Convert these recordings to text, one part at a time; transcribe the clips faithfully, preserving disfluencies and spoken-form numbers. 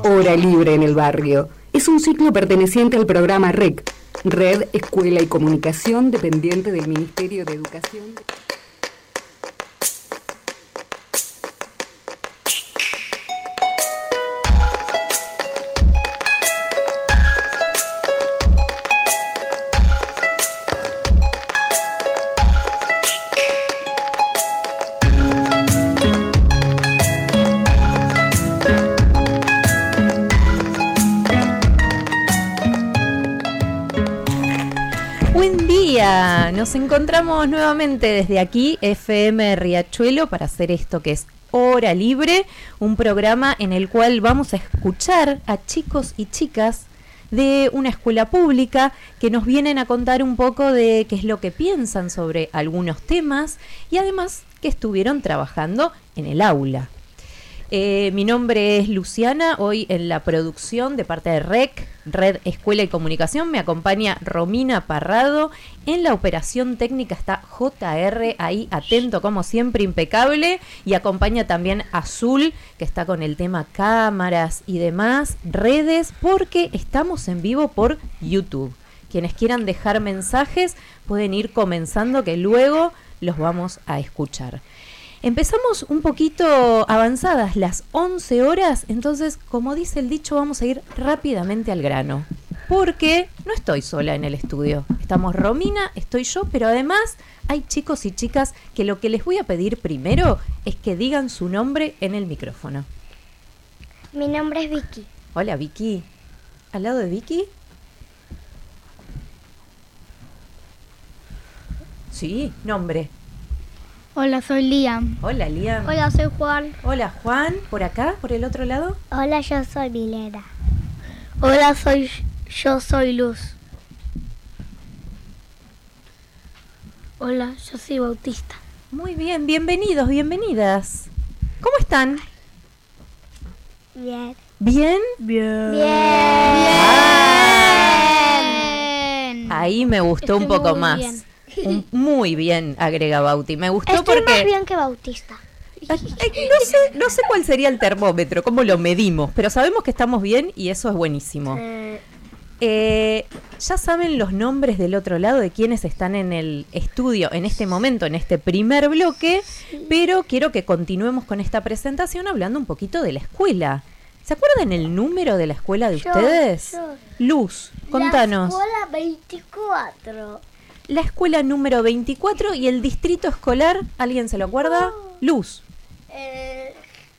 Hora Libre en el Barrio. Es un ciclo perteneciente al programa R E C, Red, Escuela y Comunicación, dependiente del Ministerio de Educación. Nos encontramos nuevamente desde aquí, F M Riachuelo, para hacer esto que es Hora Libre, un programa en el cual vamos a escuchar a chicos y chicas de una escuela pública que nos vienen a contar un poco de qué es lo que piensan sobre algunos temas y además que estuvieron trabajando en el aula. Eh, mi nombre es Luciana, hoy en la producción de parte de R E C, Red, Escuela y Comunicación, me acompaña Romina Parrado, en la operación técnica está J R, ahí atento como siempre, impecable, y acompaña también Azul, que está con el tema cámaras y demás, redes, porque estamos en vivo por YouTube. Quienes quieran dejar mensajes pueden ir comenzando, que luego los vamos a escuchar. Empezamos un poquito avanzadas las once horas, entonces, como dice el dicho, vamos a ir rápidamente al grano. Porque no estoy sola en el estudio. Estamos Romina, estoy yo, pero además hay chicos y chicas que lo que les voy a pedir primero es que digan su nombre en el micrófono. Mi nombre es Vicky. Hola, Vicky. ¿Al lado de Vicky? Sí, nombre. Hola, soy Liam. Hola, Liam. Hola, soy Juan. Hola, Juan. ¿Por acá? ¿Por el otro lado? Hola, yo soy Milena. Hola, soy yo soy Luz. Hola, yo soy Bautista. Muy bien, bienvenidos, bienvenidas. ¿Cómo están? Bien. ¿Bien? Bien. Bien. Bien. Ahí me gustó Estoy un poco muy más. bien. Un, muy bien, agrega Bauti. Me gustó Estoy porque... más bien que Bautista. Ay, ay, no sé, no sé cuál sería el termómetro, cómo lo medimos, pero sabemos que estamos bien y eso es buenísimo. Eh, Eh, ya saben los nombres del otro lado de quienes están en el estudio en este momento, en este primer bloque, sí. Pero quiero que continuemos con esta presentación hablando un poquito de la escuela. ¿Se acuerdan el número de la escuela de yo, ustedes? yo. Luz, contanos. La escuela veinticuatro. La escuela número veinticuatro y el distrito escolar, ¿alguien se lo acuerda? Oh. Luz. Eh,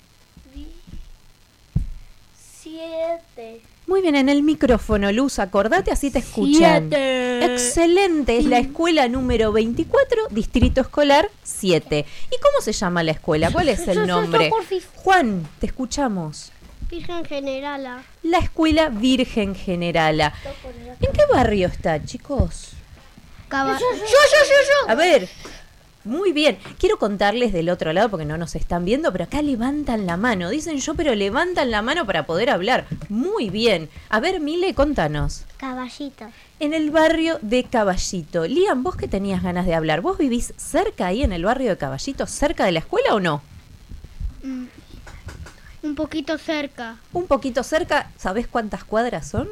siete. Muy bien, en el micrófono, Luz, acordate, así te escuchan. Siete. Excelente, es la escuela número veinticuatro, distrito escolar siete. ¿Y cómo se llama la escuela? ¿Cuál es el nombre? Juan, te escuchamos. Virgen Generala. La escuela Virgen Generala. ¿En qué barrio está, chicos? Caba- Yo, yo, yo, yo, yo. A ver, muy bien. Quiero contarles del otro lado porque no nos están viendo, pero acá levantan la mano. Dicen yo, pero levantan la mano para poder hablar. Muy bien. A ver, Mile, contanos. Caballito. En el barrio de Caballito. Liam, vos que tenías ganas de hablar, ¿vos vivís cerca ahí en el barrio de Caballito, cerca de la escuela o no? Mm, un poquito cerca. Un poquito cerca. ¿Sabés cuántas cuadras son?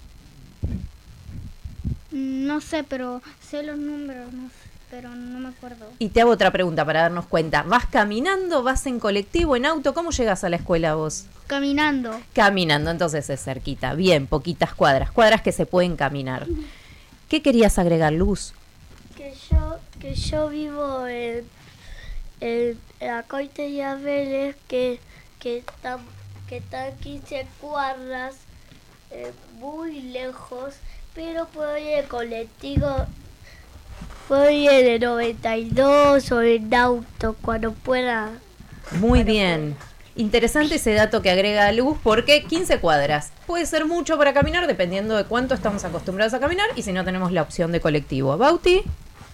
Mm, no sé, pero sé los números, no sé, pero no me acuerdo. Y te hago otra pregunta para darnos cuenta. ¿Vas caminando, vas en colectivo, en auto? ¿Cómo llegas a la escuela vos? Caminando. Caminando, entonces es cerquita. Bien, poquitas cuadras. Cuadras que se pueden caminar. ¿Qué querías agregar, Luz? Que yo, que yo vivo en, en la Coite y Vélez, que, que está que está quince cuadras, eh, muy lejos, pero puedo ir en colectivo, puedo ir en el noventa y dos o en auto cuando pueda. Muy bien. Interesante ese dato que agrega Luz, porque quince cuadras puede ser mucho para caminar dependiendo de cuánto estamos acostumbrados a caminar y si no tenemos la opción de colectivo. Bauti.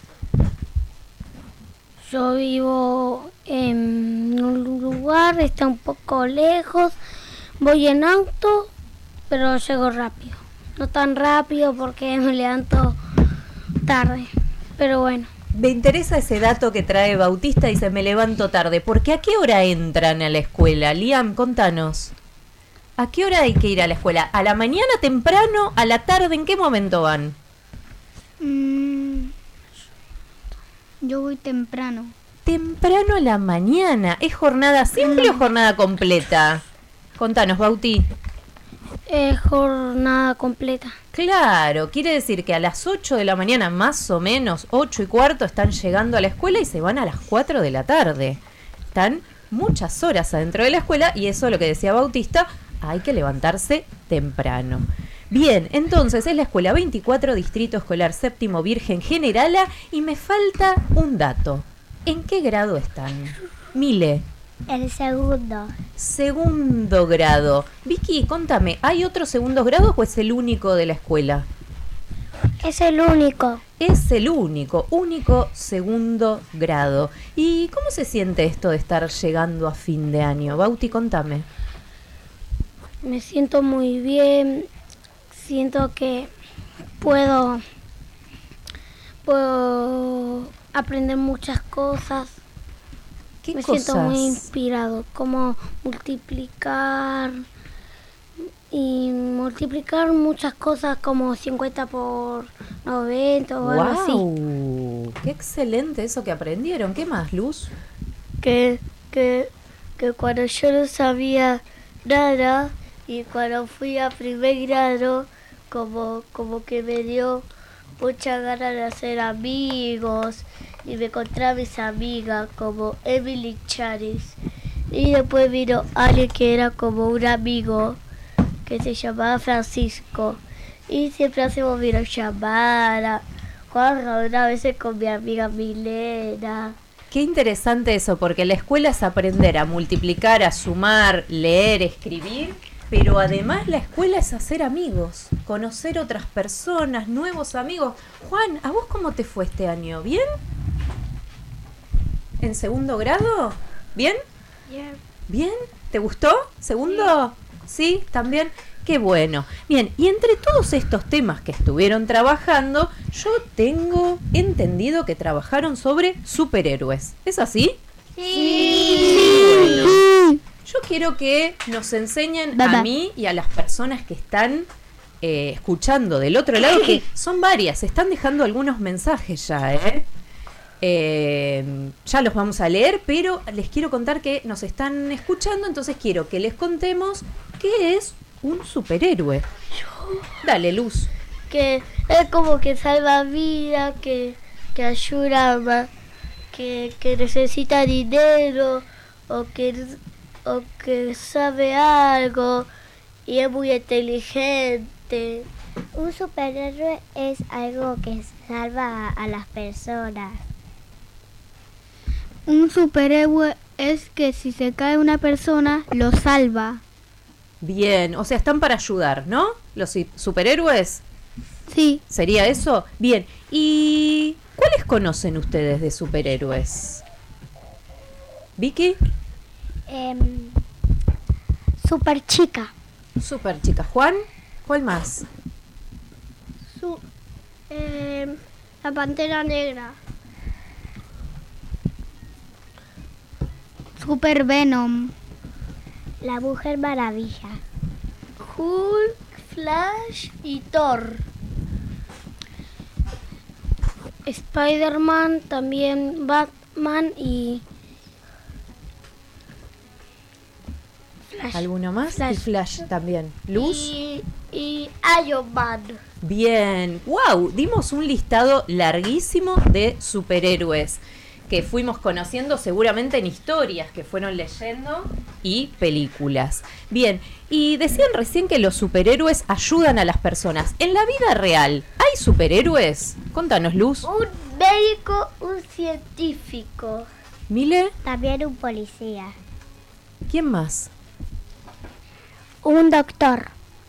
Yo vivo en un lugar, está un poco lejos, voy en auto, pero llego rápido. No tan rápido porque me levanto tarde, pero bueno. Me interesa ese dato que trae Bautista, dice me levanto tarde, porque ¿a qué hora entran a la escuela? Liam, contanos. ¿A qué hora hay que ir a la escuela? ¿A la mañana temprano? ¿A la tarde? ¿En qué momento van? Mm, yo voy temprano. Temprano a la mañana. ¿Es jornada simple mm. o jornada completa? Contanos, Bauti. Es jornada completa. Claro, quiere decir que a las ocho de la mañana, más o menos, ocho y cuarto, están llegando a la escuela y se van a las cuatro de la tarde. Están muchas horas adentro de la escuela y eso es lo que decía Bautista, hay que levantarse temprano. Bien, entonces es la escuela veinticuatro, Distrito Escolar Séptimo Virgen Generala, y me falta un dato. ¿En qué grado están? Mile. El segundo. Segundo grado. Vicky, contame, ¿hay otros segundos grados o es el único de la escuela? Es el único. Es el único, único segundo grado. ¿Y cómo se siente esto de estar llegando a fin de año? Bauti, contame. Me siento muy bien. Siento que puedo, puedo aprender muchas cosas. ¿Qué Me cosas? siento muy inspirado, como multiplicar y multiplicar muchas cosas como cincuenta por noventa o wow, algo así. ¡Qué excelente eso que aprendieron! ¿Qué más, Luz? Que, que, que cuando yo no sabía nada y cuando fui a primer grado, como, como que me dio mucha ganas de hacer amigos y me encontré a mis amigas como Emily Charis. Y después vino alguien que era como un amigo que se llamaba Francisco. Y siempre hacemos videollamada, jugamos a veces con mi amiga Milena. Qué interesante eso, porque la escuela es aprender a multiplicar, a sumar, leer, escribir, pero además la escuela es hacer amigos, conocer otras personas, nuevos amigos. Juan, ¿a vos cómo te fue este año? ¿Bien? ¿En segundo grado? ¿Bien? Yeah. ¿Bien? ¿Te gustó? ¿Segundo? Sí, también. Qué bueno. Bien, y entre todos estos temas que estuvieron trabajando, yo tengo entendido que trabajaron sobre superhéroes. ¿Es así? Sí. Bueno, yo quiero que nos enseñen Baba. a mí y a las personas que están eh, escuchando del otro lado, que son varias, están dejando algunos mensajes ya, ¿eh? Eh, ya los vamos a leer, pero les quiero contar que nos están escuchando, entonces quiero que les contemos qué es un superhéroe. Dale, Luz. Que es como que salva vida, que, que ayuda, que, que necesita dinero o que, o que sabe algo y es muy inteligente. Un superhéroe es algo que salva a, a las personas. Un superhéroe es que si se cae una persona, lo salva. Bien, o sea, están para ayudar, ¿no? Los si- superhéroes. Sí. ¿Sería eso? Bien, ¿y cuáles conocen ustedes de superhéroes? ¿Vicky? Eh, super chica. Super chica. ¿Juan? ¿Cuál más? Su, eh, la Pantera Negra. Super Venom. La Mujer Maravilla. Hulk, Flash y Thor. Spider-Man, también Batman y Flash. ¿Alguno más? Flash. Y Flash también. ¿Luz? Y, y Iron Man. Bien. ¡Wow! Dimos un listado larguísimo de superhéroes que fuimos conociendo seguramente en historias que fueron leyendo y películas. Bien, y decían recién que los superhéroes ayudan a las personas. En la vida real, ¿hay superhéroes? Contanos, Luz. Un médico, un científico. ¿Mile? También un policía. ¿Quién más? Un doctor.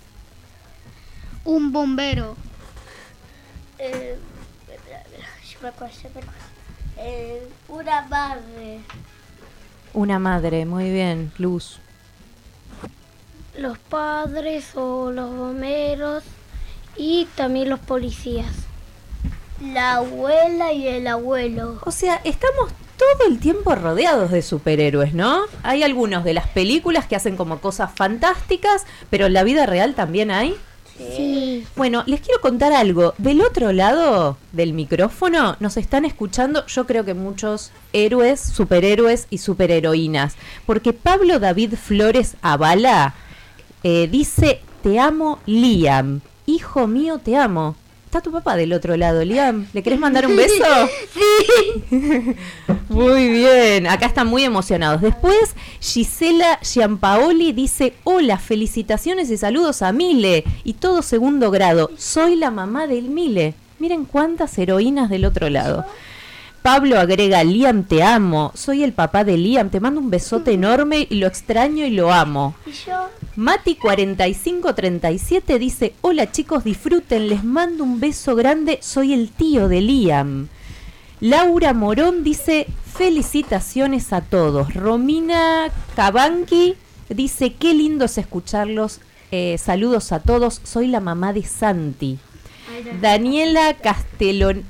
Un bombero. Eh, yo me acuerdo, yo me acuerdo. Eh, una madre. Una madre, muy bien, Luz. Los padres o los bomberos y también los policías. La abuela y el abuelo. O sea, estamos todo el tiempo rodeados de superhéroes, ¿no? Hay algunos de las películas que hacen como cosas fantásticas, pero en la vida real también hay. Sí. Bueno, les quiero contar algo. Del otro lado del micrófono nos están escuchando, yo creo que muchos héroes, superhéroes y superheroínas. Porque Pablo David Flores Avala eh, dice, te amo, Liam. Hijo mío, te amo. Está tu papá del otro lado, Liam. ¿Le querés mandar un beso? Sí. Muy bien. Acá están muy emocionados. Después, Gisela Giampaoli dice, hola, felicitaciones y saludos a Mile. Y todo segundo grado. Soy la mamá del Mile. Miren cuántas heroínas del otro lado. Pablo agrega, Liam, te amo. Soy el papá de Liam. Te mando un besote enorme y lo extraño y lo amo. ¿Y yo? Mati cuarenta y cinco treinta y siete dice, hola chicos, disfruten, les mando un beso grande, soy el tío de Liam. Laura Morón dice, felicitaciones a todos. Romina Cabanqui dice, qué lindo es escucharlos, eh, saludos a todos, soy la mamá de Santi. Daniela Castellon,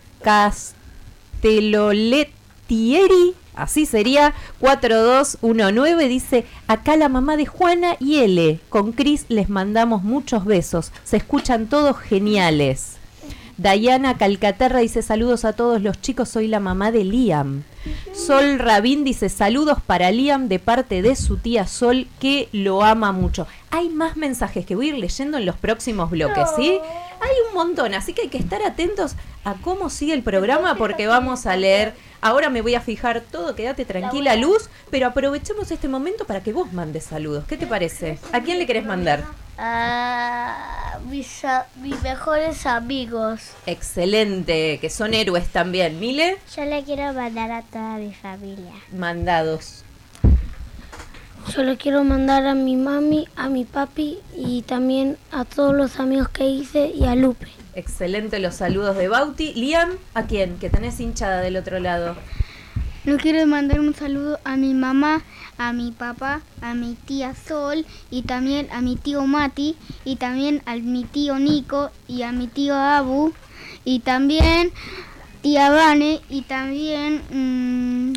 Castelloletieri, así sería, cuatro dos uno nueve, dice, acá la mamá de Juana y Ele, con Cris les mandamos muchos besos, se escuchan todos geniales. Dayana Calcaterra dice, saludos a todos los chicos, soy la mamá de Liam. Sol Rabín dice, saludos para Liam de parte de su tía Sol, que lo ama mucho. Hay más mensajes que voy a ir leyendo en los próximos bloques, ¿sí? Hay un montón, así que hay que estar atentos a cómo sigue el programa porque vamos a leer. Ahora me voy a fijar todo, quédate tranquila, Luz, pero aprovechemos este momento para que vos mandes saludos. ¿Qué te parece? ¿A quién le querés mandar? A mis, a, mis mejores amigos. Excelente, que son héroes también. ¿Mile? Yo le quiero mandar a toda mi familia. Mandados. Yo le quiero mandar a mi mami, a mi papi y también a todos los amigos que hice y a Lupe. Excelente los saludos de Bauti. Liam, ¿a quién? Que tenés hinchada del otro lado. Yo quiero mandar un saludo a mi mamá, a mi papá, a mi tía Sol y también a mi tío Mati y también a mi tío Nico y a mi tío Abu y también tía Vane y también mmm,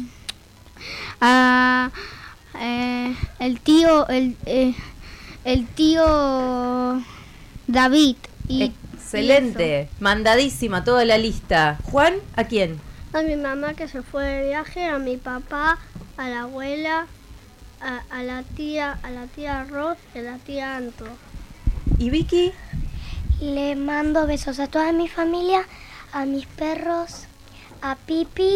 a eh, el tío el, eh, el tío David y excelente, y mandadísima toda la lista. Juan, ¿a quién? A mi mamá que se fue de viaje, a mi papá, a la abuela, a, a la tía, a la tía Roth y a la tía Anto. ¿Y Vicky? Le mando besos a toda mi familia, a mis perros, a Pipi,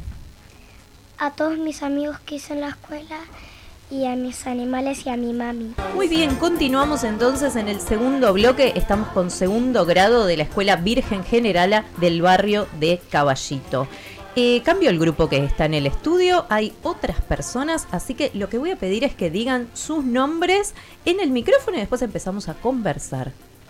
a todos mis amigos que hice en la escuela y a mis animales y a mi mami. Muy bien, continuamos entonces en el segundo bloque. Estamos con segundo grado de la Escuela Virgen Generala del barrio de Caballito. Eh, cambio el grupo que está en el estudio, hay otras personas, así que lo que voy a pedir es que digan sus nombres en el micrófono y después empezamos a conversar.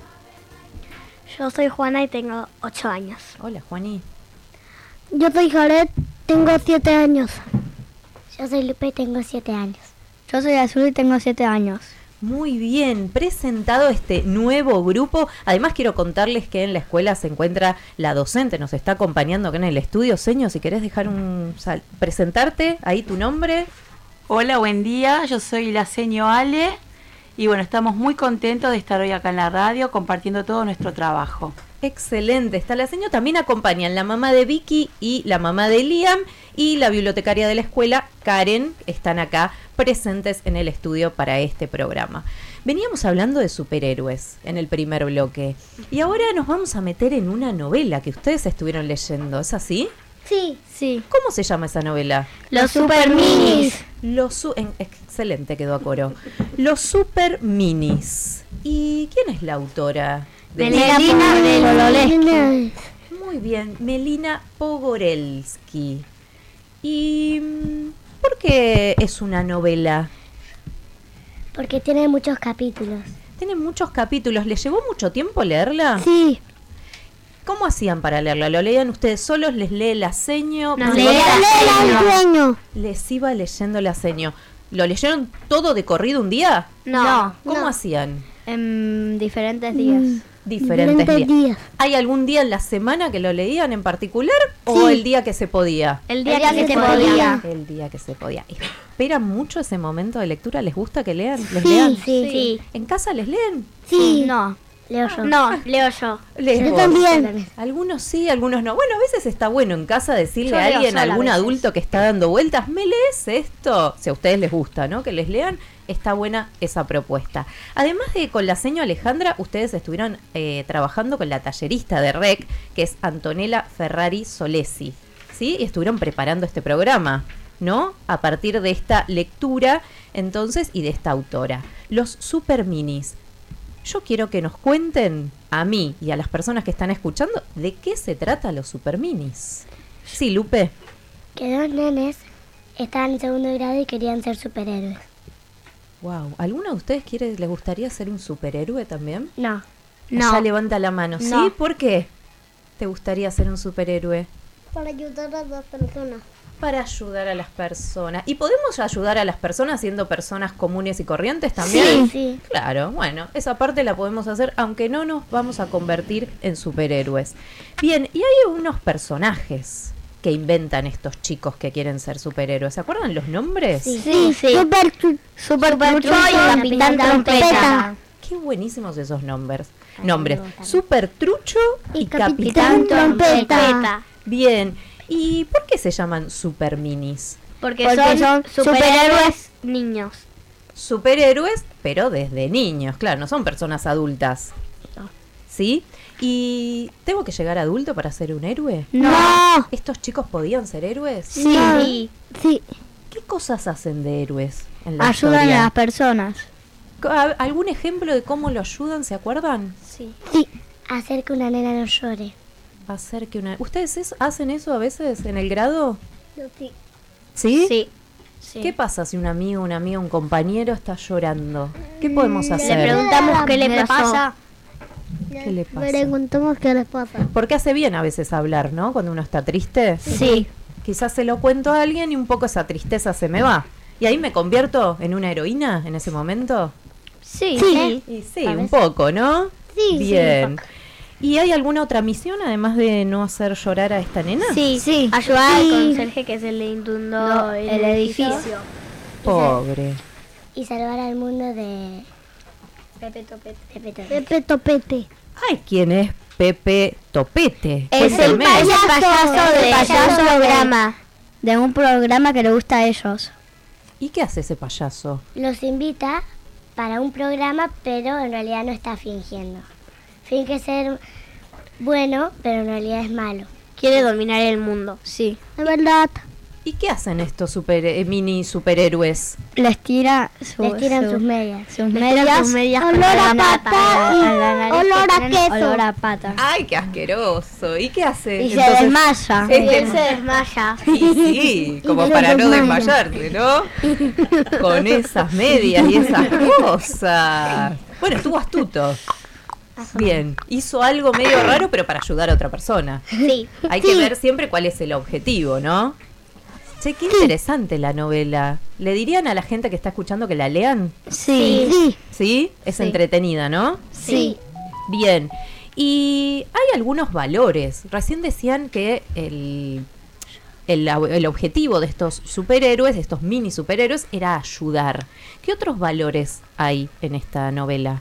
Yo soy Juana y tengo ocho años. Hola, Juaní. Yo soy Jared, tengo siete años. Yo soy Lupe y tengo siete años. Yo soy Azul y tengo siete años. Muy bien, presentado este nuevo grupo. Además quiero contarles que en la escuela se encuentra la docente, nos está acompañando acá en el estudio. Seño, si querés dejar un... Sal, presentarte, ahí tu nombre. Hola, buen día, yo soy la seño Ale y bueno, estamos muy contentos de estar hoy acá en la radio compartiendo todo nuestro trabajo. Excelente, está la seño. También acompañan la mamá de Vicky y la mamá de Liam y la bibliotecaria de la escuela, Karen, están acá presentes en el estudio para este programa. Veníamos hablando de superhéroes en el primer bloque y ahora nos vamos a meter en una novela que ustedes estuvieron leyendo, ¿es así? Sí. Sí. ¿Cómo se llama esa novela? Los Super Minis. Los su en, excelente, quedó a coro. Los Super Minis. ¿Y quién es la autora? De Melina Pogorelski. Muy bien, Melina Pogorelski. ¿Y por qué es una novela? Porque tiene muchos capítulos. Tiene muchos capítulos. ¿Les llevó mucho tiempo leerla? Sí. ¿Cómo hacían para leerla? ¿Lo leían ustedes solos? ¿Les lee la seño? Nos lee la seño. Les iba leyendo la seño. ¿Lo leyeron todo de corrido un día? No. ¿Cómo No. hacían? En diferentes días. Mm. Diferentes Diferentes días. días. ¿Hay algún día en la semana que lo leían en particular o Sí. el día que se podía? El día, El día que, que se se podía. podía. El día que se podía. ¿Esperan mucho ese momento de lectura? ¿Les gusta que lean? ¿Les Sí, lean? sí, Sí. ¿En casa les leen? Sí. No. Leo yo. No, leo yo. ¿Les Yo vos? también. Algunos sí, algunos no. Bueno, a veces está bueno en casa decirle Yo a leo alguien, sola a algún a veces. adulto que está dando vueltas, ¿me lees esto? Si a ustedes les gusta, ¿no? Que les lean, está buena esa propuesta. Además de con la seño Alejandra, ustedes estuvieron eh, trabajando con la tallerista de R E C, que es Antonella Ferrari Solesi, ¿sí? Y estuvieron preparando este programa, ¿no? A partir de esta lectura, entonces, y de esta autora. Los super minis. Yo quiero que nos cuenten a mí y a las personas que están escuchando de qué se trata los super minis. Sí, Lupe. Que dos nenes estaban en segundo grado y querían ser superhéroes. Wow. ¿Alguno de ustedes quiere, les gustaría ser un superhéroe también? No, No. Ya levanta la mano. ¿Sí? No. ¿Por qué te gustaría ser un superhéroe? Para ayudar a las personas. Para ayudar a las personas. ¿Y podemos ayudar a las personas siendo personas comunes y corrientes también? sí, sí. Claro, bueno, esa parte la podemos hacer aunque no nos vamos a convertir en superhéroes. Bien, y hay unos personajes que inventan estos chicos que quieren ser superhéroes. ¿Se acuerdan los nombres? Sí, Sí, sí. Super, tru- Super Trucho y Capitán Capitán Trompeta. Trompeta. Qué buenísimos esos nombres. Nombres. Super Trucho y, Y Capitán, Capitán Trompeta. Trompeta. Bien. ¿Y por qué se llaman super minis? Porque, Porque son, son superhéroes niños. Superhéroes, pero desde niños, claro, no son personas adultas. ¿Sí? ¿Y tengo que llegar adulto para ser un héroe? No. ¿Estos chicos podían ser héroes? Sí. Sí. ¿Qué cosas hacen de héroes en la Ayudan a historia? las personas. ¿A- ¿Algún ejemplo de cómo lo ayudan? ¿Se acuerdan? Sí. Sí. Hacer que una nena no llore. Hacer que una... ¿Ustedes es- hacen eso a veces en el grado? Sí. ¿Sí? Sí. Sí. ¿Qué pasa si un amigo, una amiga, un compañero está llorando? ¿Qué podemos Le hacer? preguntamos qué le Me pasa. ¿Qué le pasa? Preguntamos qué les pasa. Porque hace bien a veces hablar, ¿no? Cuando uno está triste. Sí. Quizás se lo cuento a alguien y un poco esa tristeza se me va. ¿Y ahí me convierto en una heroína en ese momento? Sí. Sí. Y sí, un poco, ¿no? Sí, Bien. ¿Y hay alguna otra misión además de no hacer llorar a esta nena? Sí. Sí. Ayudar Sí. al conserje que se le inundó el, el edificio. edificio. Pobre. Y salvar al mundo de Pepe Topete. Pepe Topete. Pepe Topete. Ay, ¿quién es Pepe Topete? Es el Cuénteme. payaso, payaso de de payaso payaso programa. De un programa que le gusta a ellos. ¿Y qué hace ese payaso? Los invita para un programa, pero en realidad no está fingiendo. Finge ser bueno, pero en realidad es malo. Quiere dominar el mundo. Sí. Es verdad. ¿Y qué hacen estos super, eh, mini superhéroes? Les tira su, Les tiran su- sus medias. sus medias, sus medias olor con a la pata pata, y a la nariz olor que a tienen queso. Olor a pata. ¡Ay, qué asqueroso! ¿Y qué hace? Y se desmaya. es Y que- él se desmaya. Y sí, como Y para se no desmaya. desmayarse, ¿no? Con esas medias y esas cosas. Bueno, estuvo astuto. Bien, hizo algo medio raro, pero para ayudar a otra persona. Sí. Hay que ver siempre cuál es el objetivo, ¿no? Che, qué interesante la novela. ¿Le dirían a la gente que está escuchando que la lean? Sí. Sí. ¿Sí? Es Sí. entretenida, ¿no? Sí. Bien. Y hay algunos valores. Recién decían que el, el, el objetivo de estos superhéroes, de estos mini superhéroes, era ayudar. ¿Qué otros valores hay en esta novela?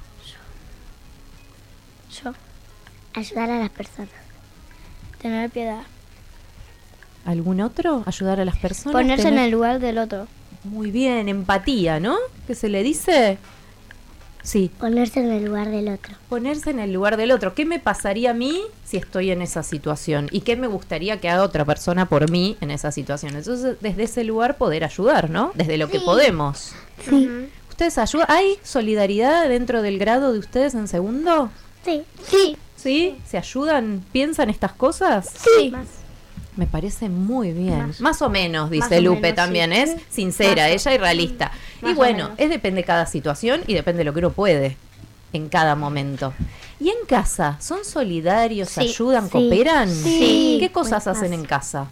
Yo. Ayudar a las personas. Tener piedad. ¿Algún otro? ¿Ayudar a las personas? Ponerse en Tener- el lugar del otro. Muy bien, empatía, ¿no? ¿Qué se le dice? Sí, Ponerse en el lugar del otro. ponerse en el lugar del otro. ¿Qué me pasaría a mí si estoy en esa situación? ¿Y qué me gustaría que haga otra persona por mí en esa situación? Entonces, desde ese lugar poder ayudar, ¿no? Desde lo que podemos. Sí. ¿Ustedes ayudan? ¿Hay solidaridad dentro del grado de ustedes en segundo? Sí. Sí. ¿Sí? ¿Se ayudan? ¿Piensan estas cosas? Sí. Me parece muy bien. Más, Más. o menos, dice Más o Lupe menos, también. sí. Es sincera, Más o- ella y realista. Y Más o bueno, menos. es depende de cada situación y depende de lo que uno puede en cada momento. ¿Y en casa? ¿Son solidarios? Sí. ¿Ayudan? Sí. ¿Cooperan? Sí. ¿Qué cosas Pues, hacen más. en casa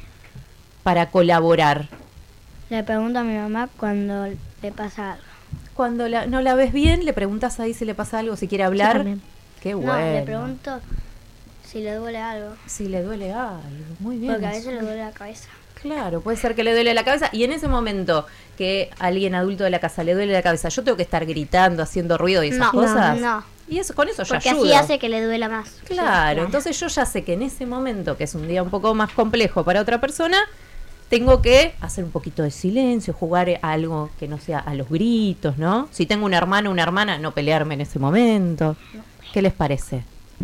para colaborar? Le pregunto a mi mamá cuando le pasa algo. cuando la, no la ves bien, le preguntas ahí si le pasa algo, si quiere hablar. también. Qué No, bueno. le pregunto si le duele algo. Si le duele algo. Muy bien. Porque a veces le duele la cabeza. Claro, puede ser que le duele la cabeza. Y en ese momento que a alguien adulto de la casa le duele la cabeza, ¿yo tengo que estar gritando, haciendo ruido y esas No, cosas? no. Y eso, con eso ya Porque ayudo. así hace que le duela más. Claro, entonces yo ya sé que en ese momento, que es un día un poco más complejo para otra persona, tengo que hacer un poquito de silencio, jugar a algo que no sea a los gritos, ¿no? Si tengo un hermano o una hermana, no pelearme en ese momento. ¿Qué les parece?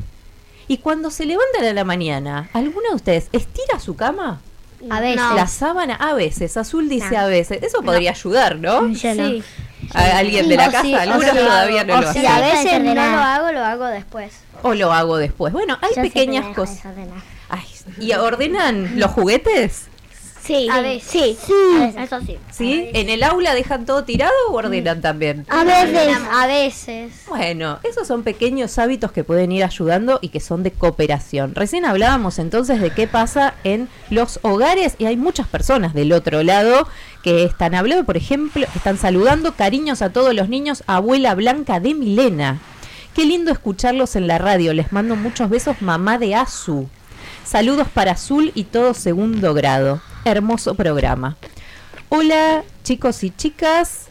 Y cuando se levantan a la mañana, ¿alguno de ustedes estira su cama? A veces. La sábana, a veces. Azul dice No. a veces. Eso podría ayudar, ¿no? Yo no. Sí. A alguien de la O casa, sí, o algunos sí, todavía no o lo si hacen. a veces no lo Desordenada. hago, lo hago después. O lo hago después. Bueno, hay pequeñas cosas. Ay, ¿y ordenan los juguetes? Sí. A veces. Sí. A veces, eso sí. ¿Sí? ¿En el aula dejan todo tirado o ordenan también? A veces. A veces. Bueno, esos son pequeños hábitos que pueden ir ayudando y que son de cooperación. Recién hablábamos entonces de qué pasa en los hogares y hay muchas personas del otro lado que están hablando, por ejemplo, están saludando, cariños a todos los niños, abuela Blanca de Milena. Qué lindo escucharlos en la radio, les mando muchos besos, mamá de Azu. Saludos para Azul y todo segundo grado. Hermoso programa. Hola chicos y chicas.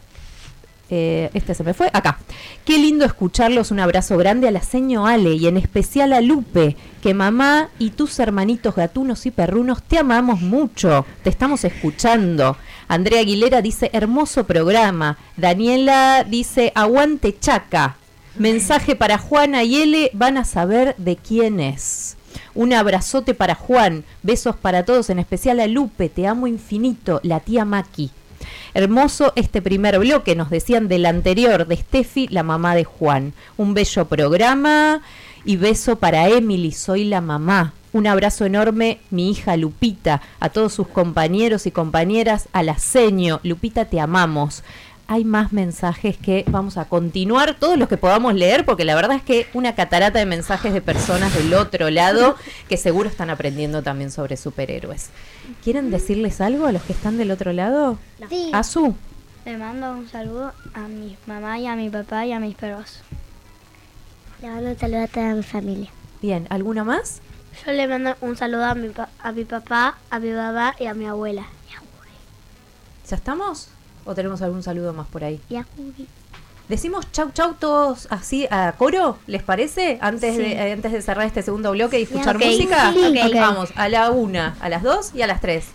Eh, este se me fue. Acá. Qué lindo escucharlos. Un abrazo grande a la seño Ale y en especial a Lupe. Que mamá y tus hermanitos gatunos y perrunos te amamos mucho. Te estamos escuchando. Andrea Aguilera dice hermoso programa. Daniela dice aguante Chaca. Mensaje para Juana y Ele. Van a saber de quién es. Un abrazote para Juan, besos para todos, en especial a Lupe, te amo infinito, la tía Maki. Hermoso este primer bloque, nos decían del anterior, de Steffi, la mamá de Juan. Un bello programa y beso para Emily, soy la mamá. Un abrazo enorme, mi hija Lupita, a todos sus compañeros y compañeras, a la seño, Lupita, te amamos. Hay más mensajes que vamos a continuar, todos los que podamos leer, porque la verdad es que una catarata de mensajes de personas del otro lado que seguro están aprendiendo también sobre superhéroes. ¿Quieren decirles algo a los que están del otro lado? Sí. Azu. Le mando un saludo a mi mamá y a mi papá y a mis perros. Le mando un saludo a toda mi familia. Bien, ¿alguna más? Yo le mando un saludo a mi, pa- a mi papá, a mi mamá y a mi abuela. ¿Ya estamos? ¿O tenemos algún saludo más por ahí? Ya. Decimos chau chau todos así a coro, ¿les parece? Antes, de, eh, antes de cerrar este segundo bloque y escuchar Ok. música. Sí, ok. Vamos, a la una, a las dos y a las tres.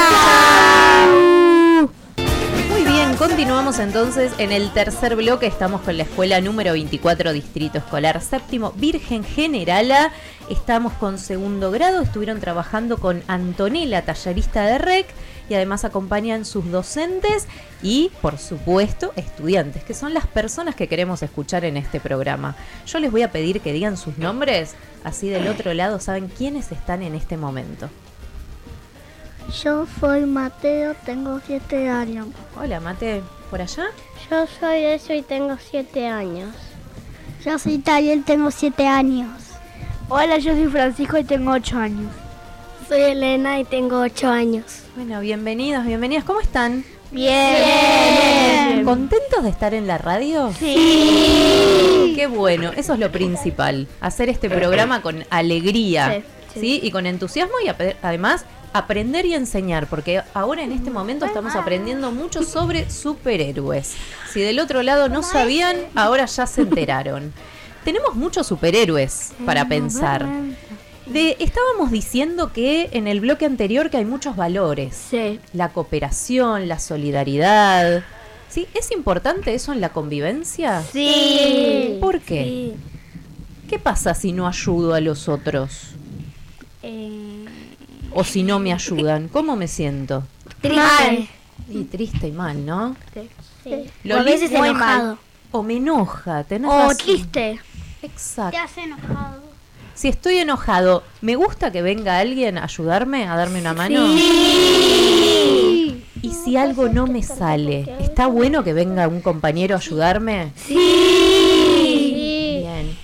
Muy bien, continuamos entonces en el tercer bloque. Estamos con la escuela número veinticuatro, Distrito Escolar Séptimo, Virgen Generala. Estamos con segundo grado, estuvieron trabajando con Antonella, tallerista de R E C, y además acompañan sus docentes y, por supuesto, estudiantes, que son las personas que queremos escuchar en este programa. Yo les voy a pedir que digan sus nombres, así del otro lado saben quiénes están en este momento. Yo soy Mateo, tengo siete años. Hola, Mate, ¿por allá? Yo soy eso y tengo siete años. Yo soy Taliel, tengo siete años. Hola, yo soy Francisco y tengo ocho años. Soy Elena y tengo ocho años. Bueno, bienvenidos, bienvenidas. ¿Cómo están? Bien. ¿Contentos de estar en la radio? Sí. Qué bueno, eso es lo principal. Hacer este programa con alegría, ¿sí? ¿sí? Y con entusiasmo y ap- además aprender y enseñar, porque ahora en este momento estamos aprendiendo mucho sobre superhéroes. Si del otro lado no sabían, ahora ya se enteraron. Tenemos muchos superhéroes para pensar. De, estábamos diciendo que en el bloque anterior que hay muchos valores. Sí. La cooperación, la solidaridad. ¿Sí? ¿Es importante eso en la convivencia? Sí. ¿Por qué? ¿Qué pasa si no ayudo a los otros? Eh, O si no me ayudan, ¿cómo me siento? triste. Y triste y mal, ¿no? Sí. Lo O a veces lindo- enojado. O me enoja, tenés O razón. triste. Exacto. hace enojado. Si estoy enojado, ¿me gusta que venga alguien a ayudarme, a darme una mano? Sí. Y si algo no me sale, ¿está bueno que venga un compañero a ayudarme? Sí. Bien.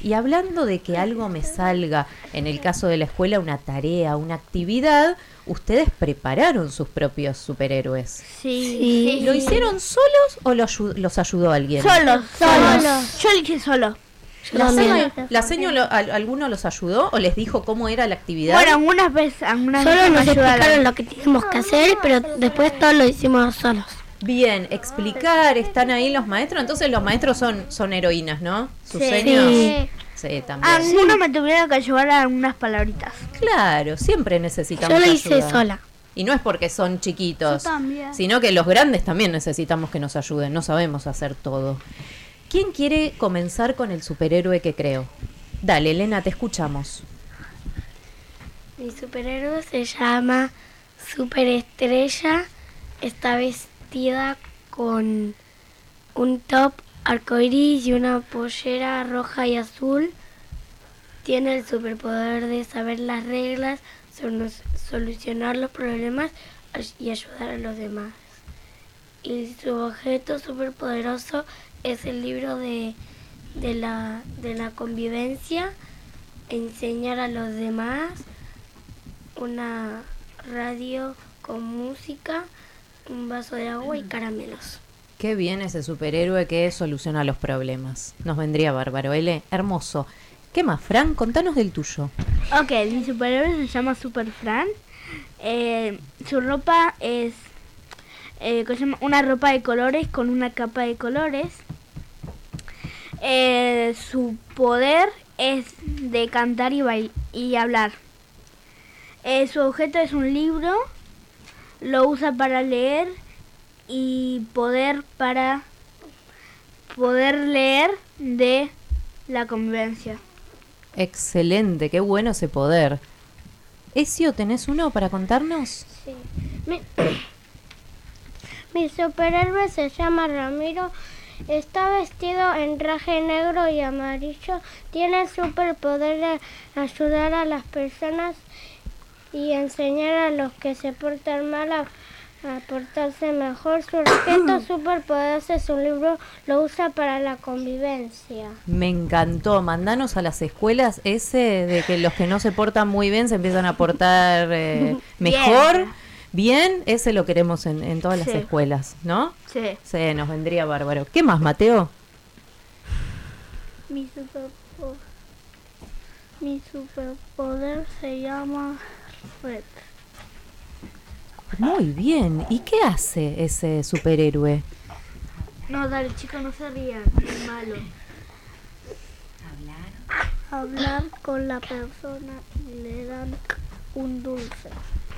Y hablando de que algo me salga, en el caso de la escuela, una tarea, una actividad, ustedes prepararon sus propios superhéroes. Sí. Sí. ¿Lo hicieron solos o lo ayu- los ayudó alguien? Solo, Solo. solo. Yo lo hice solo. ¿La También. seño, la seño lo- al- alguno los ayudó o les dijo cómo era la actividad? Bueno, algunas veces, algunas Solo veces me nos explicaron ayudaron. lo que teníamos que hacer, pero después todo lo hicimos solos. Bien, explicar, están ahí los maestros, entonces los maestros son, son heroínas, ¿no? Sus Sí. seños. Sí. Sí, también. Algunos me tuvieron que ayudar a algunas palabritas. Claro, siempre necesitamos Yo lo hice ayuda. sola. Y no es porque son chiquitos, Yo también. sino que los grandes también necesitamos que nos ayuden, no sabemos hacer todo. ¿Quién quiere comenzar con el superhéroe que creo? Dale, Elena, te escuchamos. Mi superhéroe se llama Superestrella. Está vestida con un top arcoiris y una pollera roja y azul. Tiene el superpoder de saber las reglas, solu- solucionar los problemas ay- y ayudar a los demás. Y su objeto superpoderoso es el libro de, de, la, de la convivencia, enseñar a los demás, una radio con música, un vaso de agua y caramelos. Qué bien ese superhéroe que soluciona los problemas. Nos vendría bárbaro, Ele, hermoso. ¿Qué más, Fran? Contanos del tuyo. Ok, mi superhéroe se llama Super Fran. Eh, su ropa es eh, ¿cómo se llama? Una ropa de colores con una capa de colores. Eh, su poder es de cantar y, bail- y hablar. Eh, su objeto es un libro. Lo usa para leer y poder para poder leer de la convivencia. Excelente, qué bueno ese poder. Ezio, ¿tenés uno para contarnos? Sí. Mi, mi superhéroe se llama Ramiro. Está vestido en traje negro y amarillo. Tiene el superpoder de ayudar a las personas y enseñar a los que se portan mal a, a portarse mejor. Su objeto superpoderoso es un libro. Lo usa para la convivencia. Me encantó. Mandanos a las escuelas ese de que los que no se portan muy bien se empiezan a portar eh, mejor. Bien, ese lo queremos en, en todas las Sí. escuelas, ¿no? Sí. Sí, nos vendría bárbaro. ¿Qué más, Mateo? Mi superpoder, mi superpoder se llama Red. Muy bien. ¿Y qué hace ese superhéroe? No, dale, chicos, no se rían. Es malo. Hablar con la persona y le dan un dulce.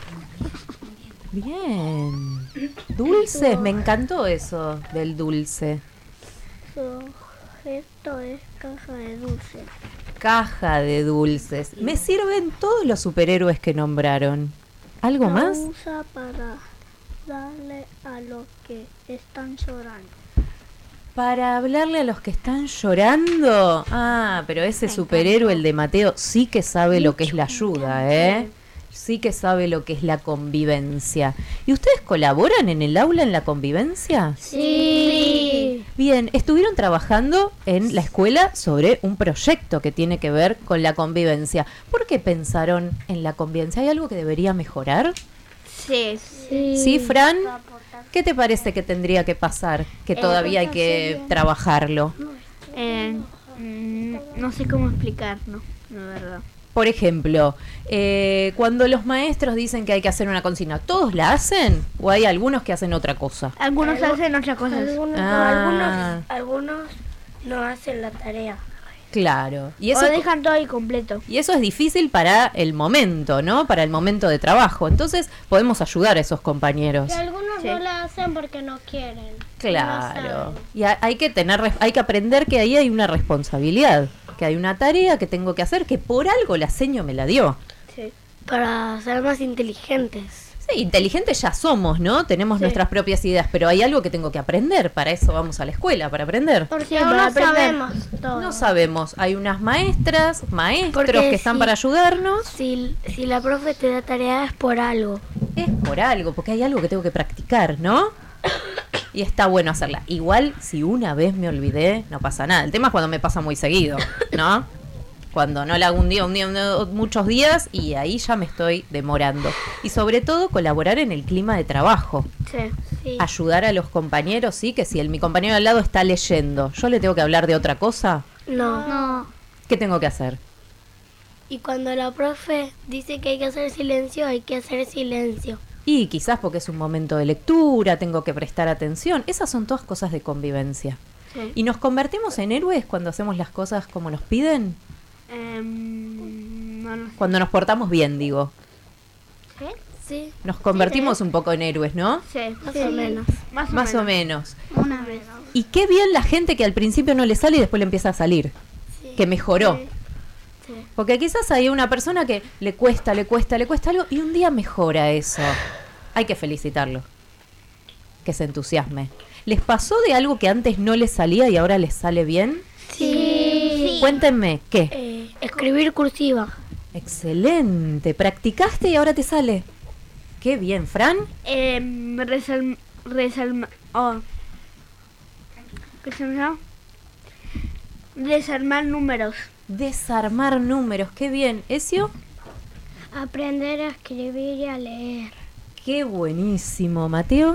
Bien. Dulces, me encantó eso del dulce. Su objeto es caja de dulce. Caja de dulces. Me sirven todos los superhéroes que nombraron. ¿Algo Lo más? usa para darle a los que están llorando. Para hablarle a los que están llorando. Ah, pero ese superhéroe, el de Mateo, sí que sabe lo que es la ayuda, ¿eh? Sí que sabe lo que es la convivencia. ¿Y ustedes colaboran en el aula en la convivencia? Sí. Bien, estuvieron trabajando en la escuela sobre un proyecto que tiene que ver con la convivencia. ¿Por qué pensaron en la convivencia? ¿Hay algo que debería mejorar? Sí. ¿Sí, Fran? ¿Qué te parece que tendría que pasar? Que todavía hay que trabajarlo. Eh, mm, no sé cómo explicar, no, la verdad. Por ejemplo, eh, cuando los maestros dicen que hay que hacer una consigna, ¿todos la hacen? ¿O hay algunos que hacen otra cosa? Algunos hacen otras cosas. Algunos, Ah. algunos, algunos no hacen la tarea. Claro. Y O eso, dejan todo incompleto. y eso es difícil para el momento, ¿no? Para el momento de trabajo. Entonces podemos ayudar a esos compañeros. Y algunos Sí. no la hacen porque no quieren. Claro. No saben. Y ha- hay que tener, res- hay que aprender que ahí hay una responsabilidad, que hay una tarea que tengo que hacer, que por algo la seño me la dio. Sí. Para ser más inteligentes. Sí, inteligentes ya somos, ¿no? Tenemos nuestras propias ideas, pero hay algo que tengo que aprender. Para eso vamos a la escuela, para aprender. Porque Sí, aún para no aprender. sabemos todo. No sabemos. Hay unas maestras, maestros Porque que están sí. para ayudarnos. Si, si la profe te da tarea es por algo. Es por algo, porque hay algo que tengo que practicar, ¿no? Y está bueno hacerla. Igual, si una vez me olvidé, no pasa nada. El tema es cuando me pasa muy seguido, ¿no? Cuando no la hago un día, un día, un día, muchos días, y ahí ya me estoy demorando. Y sobre todo colaborar en el clima de trabajo. Sí. Sí. Ayudar a los compañeros, sí, que si el, mi compañero al lado está leyendo, ¿yo le tengo que hablar de otra cosa? No. No. ¿Qué tengo que hacer? Y cuando la profe dice que hay que hacer silencio, hay que hacer silencio. Y quizás porque es un momento de lectura, tengo que prestar atención. Esas son todas cosas de convivencia. Sí. ¿Y nos convertimos en héroes cuando hacemos las cosas como nos piden? Em, no lo sé. Cuando nos portamos bien, digo. Sí, Nos convertimos un poco en héroes, ¿no? Sí, más sí. o menos. Más o Más menos. o menos. Una vez. Y qué bien la gente que al principio no le sale y después le empieza a salir. Sí. Que mejoró. Sí. Sí. Porque quizás hay una persona que le cuesta, le cuesta, le cuesta algo y un día mejora eso. Hay que felicitarlo. Que se entusiasme. ¿Les pasó de algo que antes no les salía y ahora les sale bien? Sí. Cuéntenme, ¿qué? Eh, escribir cursiva. Excelente. ¿Practicaste y ahora te sale? Qué bien, Fran. Em, resal, resalma, oh. ¿Qué se llama? Desarmar números. Desarmar números, qué bien. ¿Ezio? Aprender a escribir y a leer. Qué buenísimo. ¿Mateo?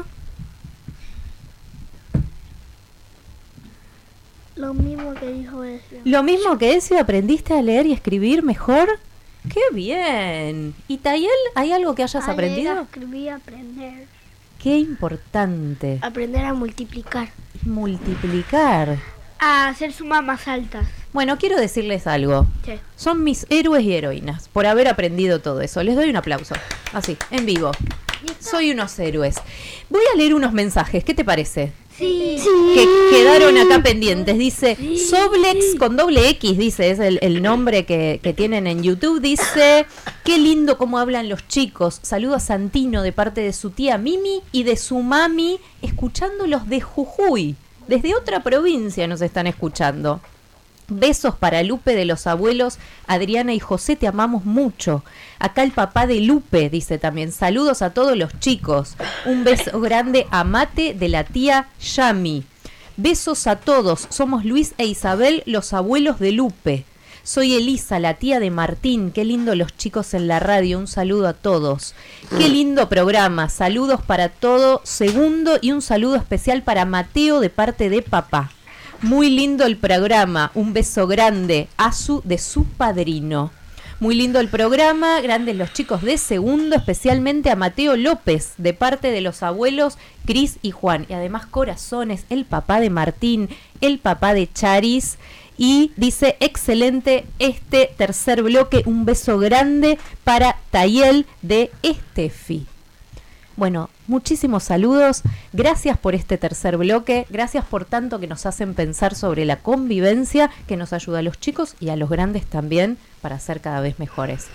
Lo mismo que dijo eso. Lo mismo que Ezio, ¿aprendiste a leer y escribir mejor? ¡Qué bien! ¿Y Tayel, hay algo que hayas A aprendido? leer, a escribir y aprender. ¡Qué importante! Aprender a multiplicar. Multiplicar. A hacer sumas más altas. Bueno, quiero decirles algo. Sí. Son mis héroes y heroínas por haber aprendido todo eso. Les doy un aplauso. Así, en vivo. Soy unos héroes. Voy a leer unos mensajes. ¿Qué te parece? Sí. Que quedaron acá pendientes. Dice Soblex con doble X, dice, es el, el nombre que, que tienen en YouTube. Dice, qué lindo cómo hablan los chicos. Saludo a Santino de parte de su tía Mimi y de su mami, escuchándolos de Jujuy. Desde otra provincia nos están escuchando. Besos para Lupe de los abuelos, Adriana y José, te amamos mucho. Acá el papá de Lupe dice también, saludos a todos los chicos. Un beso grande a Mate de la tía Yami. Besos a todos, somos Luis e Isabel, los abuelos de Lupe. Soy Elisa, la tía de Martín, qué lindo los chicos en la radio, un saludo a todos. Qué lindo programa, saludos para todo segundo y un saludo especial para Mateo de parte de papá. Muy lindo el programa, un beso grande a su de su padrino. Muy lindo el programa, grandes los chicos de segundo, especialmente a Mateo López, de parte de los abuelos Cris y Juan. Y además corazones, el papá de Martín, el papá de Charis. Y dice, excelente este tercer bloque, un beso grande para Tayel de Estefi. Bueno, muchísimos saludos, gracias por este tercer bloque, gracias por tanto que nos hacen pensar sobre la convivencia, que nos ayuda a los chicos y a los grandes también para ser cada vez mejores.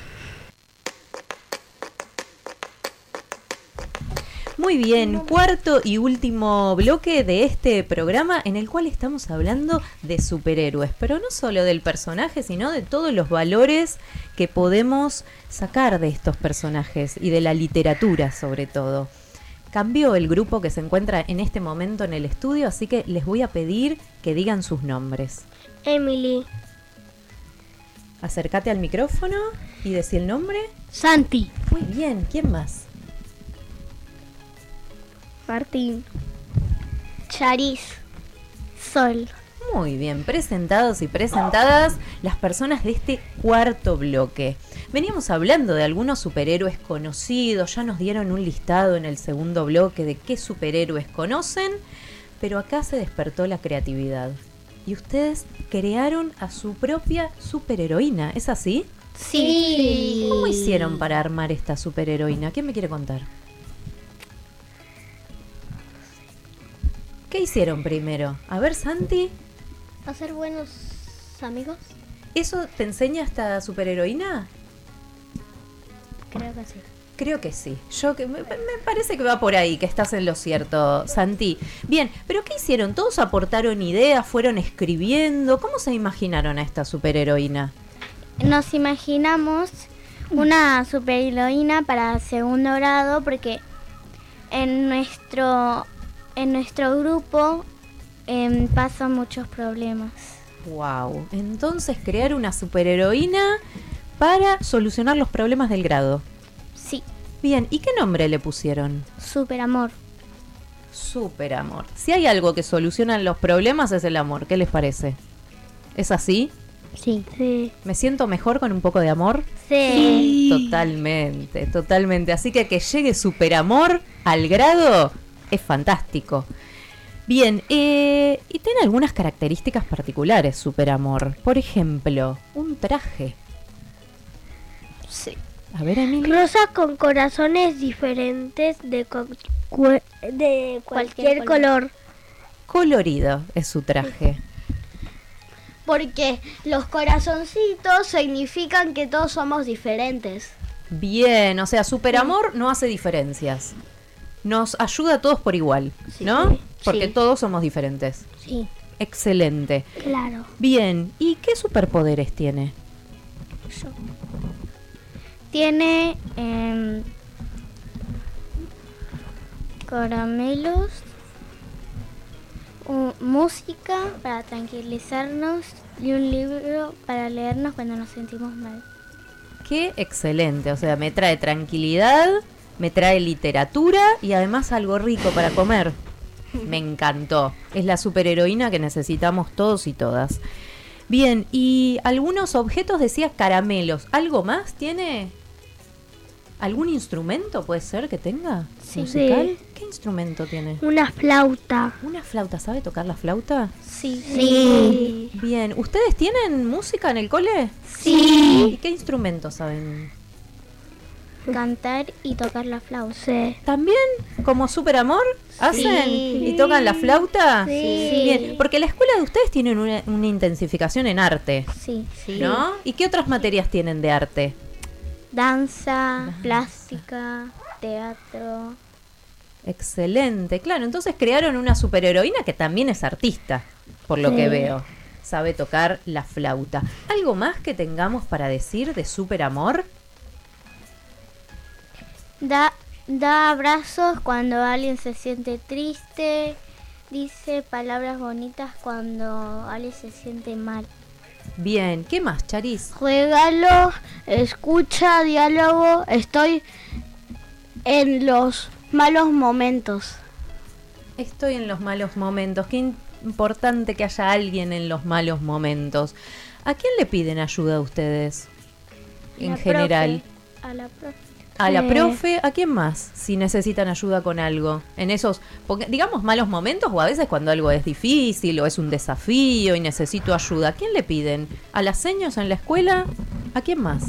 Muy bien, cuarto y último bloque de este programa en el cual estamos hablando de superhéroes, pero no solo del personaje, sino de todos los valores que podemos sacar de estos personajes y de la literatura sobre todo. Cambió el grupo que se encuentra en este momento en el estudio, así que les voy a pedir que digan sus nombres. Emily. Acércate al micrófono y decí el nombre. Santi. Muy bien, ¿quién más? Martín. Charis. Sol. Muy bien, presentados y presentadas las personas de este cuarto bloque. Veníamos hablando de algunos superhéroes conocidos, ya nos dieron un listado en el segundo bloque de qué superhéroes conocen, pero acá se despertó la creatividad. Y ustedes crearon a su propia superheroína, ¿es así? Sí. ¿Cómo hicieron para armar esta superheroína? ¿Quién me quiere contar? ¿Qué hicieron primero? A ver, Santi. ¿Hacer buenos amigos? ¿Eso te enseña esta superheroína? Creo que sí. Creo que sí. Yo que me, me parece que va por ahí, que estás en lo cierto, Santi. Bien, pero ¿qué hicieron? ¿Todos aportaron ideas? ¿Fueron escribiendo? ¿Cómo se imaginaron a esta superheroína? Nos imaginamos una superheroína para segundo grado porque en nuestro en nuestro grupo eh, pasan muchos problemas. Wow. Entonces crear una superheroína para solucionar los problemas del grado. Sí. Bien, ¿y qué nombre le pusieron? Superamor. Superamor. Si hay algo que soluciona los problemas es el amor. ¿Qué les parece? ¿Es así? Sí. Sí. ¿Me siento mejor con un poco de amor? Sí. Totalmente, totalmente. Así que que llegue Superamor al grado es fantástico. Bien, eh, y tiene algunas características particulares Superamor. Por ejemplo, un traje. Sí. A ver, Emilia. Rosa con corazones diferentes de, cu- cu- de cualquier, Cualquier color. Colorido es su traje. Porque los corazoncitos significan que todos somos diferentes. Bien, o sea, Superamor no hace diferencias. Nos ayuda a todos por igual, ¿no? Sí. Porque Sí. todos somos diferentes. Sí. Excelente. Claro. Bien, ¿y qué superpoderes tiene? Tiene em, caramelos, u- música para tranquilizarnos y un libro para leernos cuando nos sentimos mal. Qué excelente, o sea, me trae tranquilidad, me trae literatura y además algo rico para comer. Me encantó. Es la superheroína que necesitamos todos y todas. Bien, y algunos objetos decía caramelos. ¿Algo más tiene? ¿Algún instrumento puede ser que tenga? Sí. ¿Musical? ¿Qué instrumento tiene? Una flauta. ¿Una flauta? ¿Sabe tocar la flauta? Sí. Sí. Bien, ¿ustedes tienen música en el cole? Sí. ¿Y qué instrumento saben? Cantar y tocar la flauta. Sí. ¿También? ¿Como Superamor? ¿Hacen? ¿Y tocan la flauta? Sí. Bien, porque la escuela de ustedes tienen una, una intensificación en arte, Sí. ¿no? ¿Y qué otras materias tienen de arte? Danza, plástica, teatro. Excelente, claro. Entonces crearon una superheroína que también es artista, por lo Sí. que veo. Sabe tocar la flauta. ¿Algo más que tengamos para decir de Superamor? Da, da abrazos cuando alguien se siente triste. Dice palabras bonitas cuando alguien se siente mal. Bien, ¿qué más, Charis? Regalo, escucha, diálogo. Estoy en los malos momentos. Estoy en los malos momentos. Qué in- importante que haya alguien en los malos momentos. ¿A quién le piden ayuda a ustedes? En La general. profe, a la profe. A la Sí. profe, ¿a quién más? Si necesitan ayuda con algo. En esos, porque, digamos, malos momentos o a veces cuando algo es difícil o es un desafío y necesito ayuda. ¿A quién le piden? ¿A las seños en la escuela? ¿A quién más?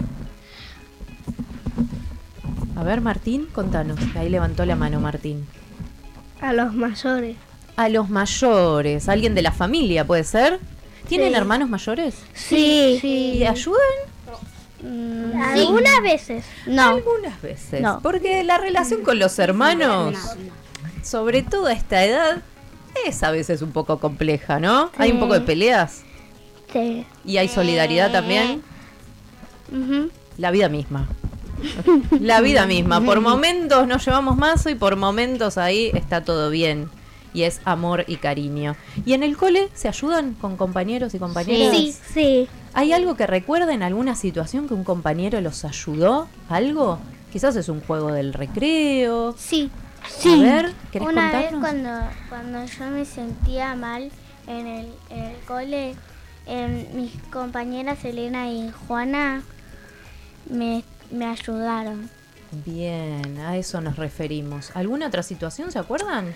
A ver, Martín, contanos. Ahí levantó la mano Martín. A los mayores. A los mayores. ¿Alguien de la familia puede ser? ¿Tienen Sí. hermanos mayores? Sí. ¿Y ayudan? Algunas veces. No. Algunas veces. No. Porque la relación con los hermanos, sobre todo a esta edad, es a veces un poco compleja, ¿no? Hay un poco de peleas Sí. y hay solidaridad también. La vida misma. La vida misma. Por momentos nos llevamos más y por momentos ahí está todo bien. Y es amor y cariño. ¿Y en el cole se ayudan con compañeros y compañeras? Sí. Sí. ¿Hay algo que recuerden, alguna situación que un compañero los ayudó? ¿Algo? Quizás es un juego del recreo. Sí. A ver, ¿querés Una vez contarnos? cuando, cuando yo me sentía mal en el, en el cole, em, mis compañeras Elena y Juana me, me ayudaron. Bien, a eso nos referimos. ¿Alguna otra situación se acuerdan?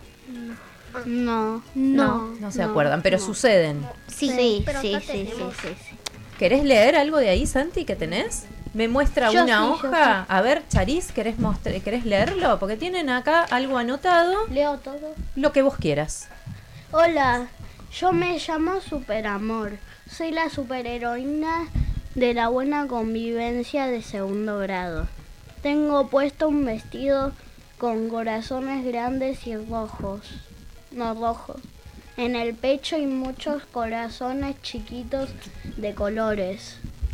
No. No. No se acuerdan, pero suceden. Sí, Sí, pero sí, acá sí, sí, tenemos- sí, sí. ¿Querés leer algo de ahí, Santi, que tenés? ¿Me muestra Yo una sí, yo hoja? A ver, Charis, ¿querés, mostra- ¿querés leerlo? Porque tienen acá algo anotado. Leo todo. Lo que vos quieras. Hola, yo me llamo Superamor. Soy la superheroína de la buena convivencia de segundo grado. Tengo puesto un vestido con corazones grandes y rojos. No rojos. En el pecho y muchos corazones chiquitos de colores.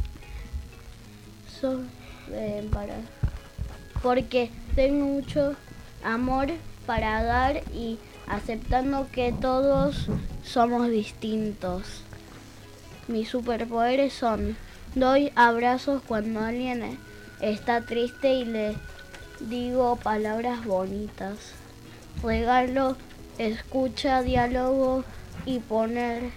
So- eh, para, porque tengo mucho amor para dar y aceptando que todos somos distintos. Mis superpoderes son: doy abrazos cuando alguien está triste y le digo palabras bonitas. Regalo escucha, diálogo y ponerse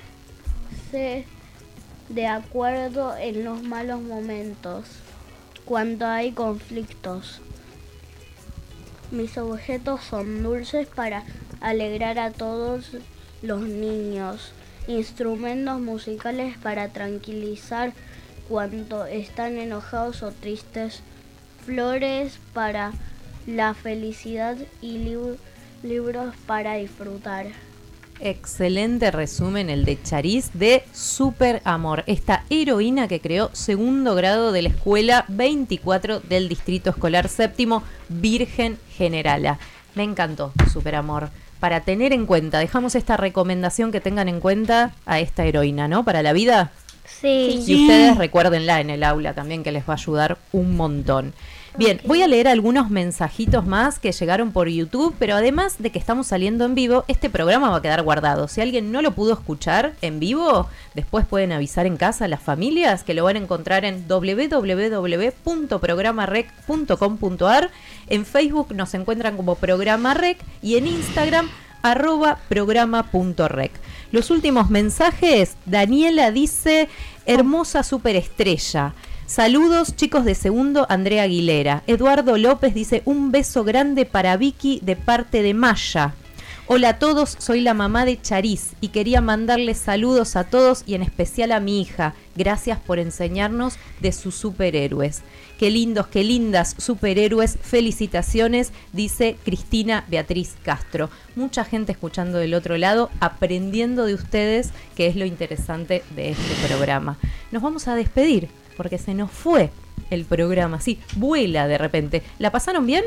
de acuerdo en los malos momentos, cuando hay conflictos. Mis objetos son dulces para alegrar a todos los niños, instrumentos musicales para tranquilizar cuando están enojados o tristes, flores para la felicidad y lib- libros para disfrutar. Excelente resumen el de Chariz de Super Amor, esta heroína que creó segundo grado de la escuela veinticuatro del Distrito Escolar Séptimo Virgen Generala. Me encantó Super Amor. Para tener en cuenta, dejamos esta recomendación que tengan en cuenta a esta heroína, ¿no? Para la vida. Sí. Y ustedes recuérdenla en el aula también, que les va a ayudar un montón. Bien, Ok. voy a leer algunos mensajitos más que llegaron por YouTube, pero además de que estamos saliendo en vivo, este programa va a quedar guardado. Si alguien no lo pudo escuchar en vivo, después pueden avisar en casa a las familias, que lo van a encontrar en doble u doble u doble u punto programa rec punto com punto a r. En Facebook nos encuentran como Programa Rec y en Instagram arroba programa punto rec. Los últimos mensajes, Daniela dice: hermosa superestrella. Saludos chicos de segundo, Andrea Aguilera. Eduardo López dice: un beso grande para Vicky de parte de Maya. Hola a todos, soy la mamá de Chariz y quería mandarles saludos a todos y en especial a mi hija. Gracias por enseñarnos de sus superhéroes. Qué lindos, qué lindas superhéroes. Felicitaciones, dice Cristina Beatriz Castro. Mucha gente escuchando del otro lado, aprendiendo de ustedes, que es lo interesante de este programa. Nos vamos a despedir porque se nos fue el programa, sí, vuela de repente. ¿La pasaron bien?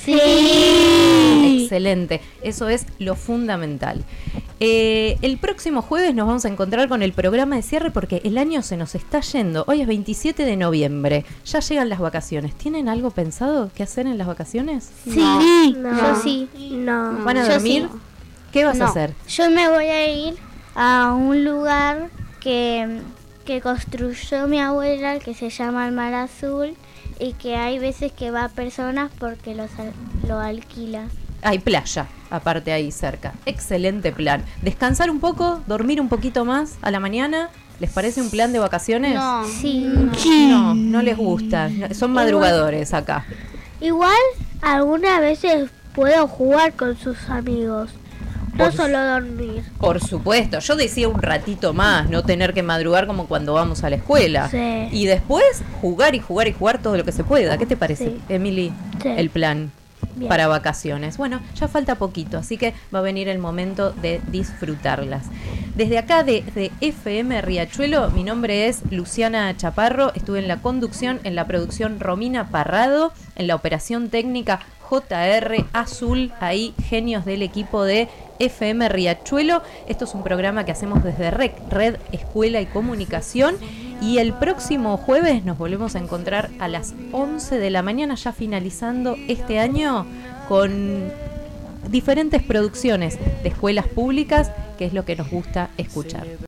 Sí. Excelente, eso es lo fundamental. Eh, el próximo jueves nos vamos a encontrar con el programa de cierre porque el año se nos está yendo. Hoy es veintisiete de noviembre, ya llegan las vacaciones. ¿Tienen algo pensado que hacer en las vacaciones? Sí. No. Yo sí. No. ¿Van a Yo dormir? sí. ¿Qué vas No, a hacer? Yo me voy a ir a un lugar que, que construyó mi abuela, que se llama el Mar Azul, y que hay veces que va personas porque los al- lo alquila. Hay playa, aparte ahí cerca. Excelente plan. Descansar un poco, dormir un poquito más a la mañana. ¿Les parece un plan de vacaciones? No. Sí. No, no les gusta. No, son madrugadores acá. Igual algunas veces puedo jugar con sus amigos, no Por- solo dormir. Por supuesto, yo decía un ratito más, no tener que madrugar como cuando vamos a la escuela. Sí. Y después jugar y jugar y jugar todo lo que se pueda. ¿Qué te parece, Sí. Emily, Sí. el plan Bien. para vacaciones? Bueno, ya falta poquito, así que va a venir el momento de disfrutarlas. Desde acá de, de F M Riachuelo, mi nombre es Luciana Chaparro, estuve en la conducción, en la producción Romina Parrado, en la operación técnica J R Azul, ahí genios del equipo de F M Riachuelo. Esto es un programa que hacemos desde REC, Red Escuela y Comunicación, y el próximo jueves nos volvemos a encontrar a las once de la mañana, ya finalizando este año con diferentes producciones de escuelas públicas, que es lo que nos gusta escuchar.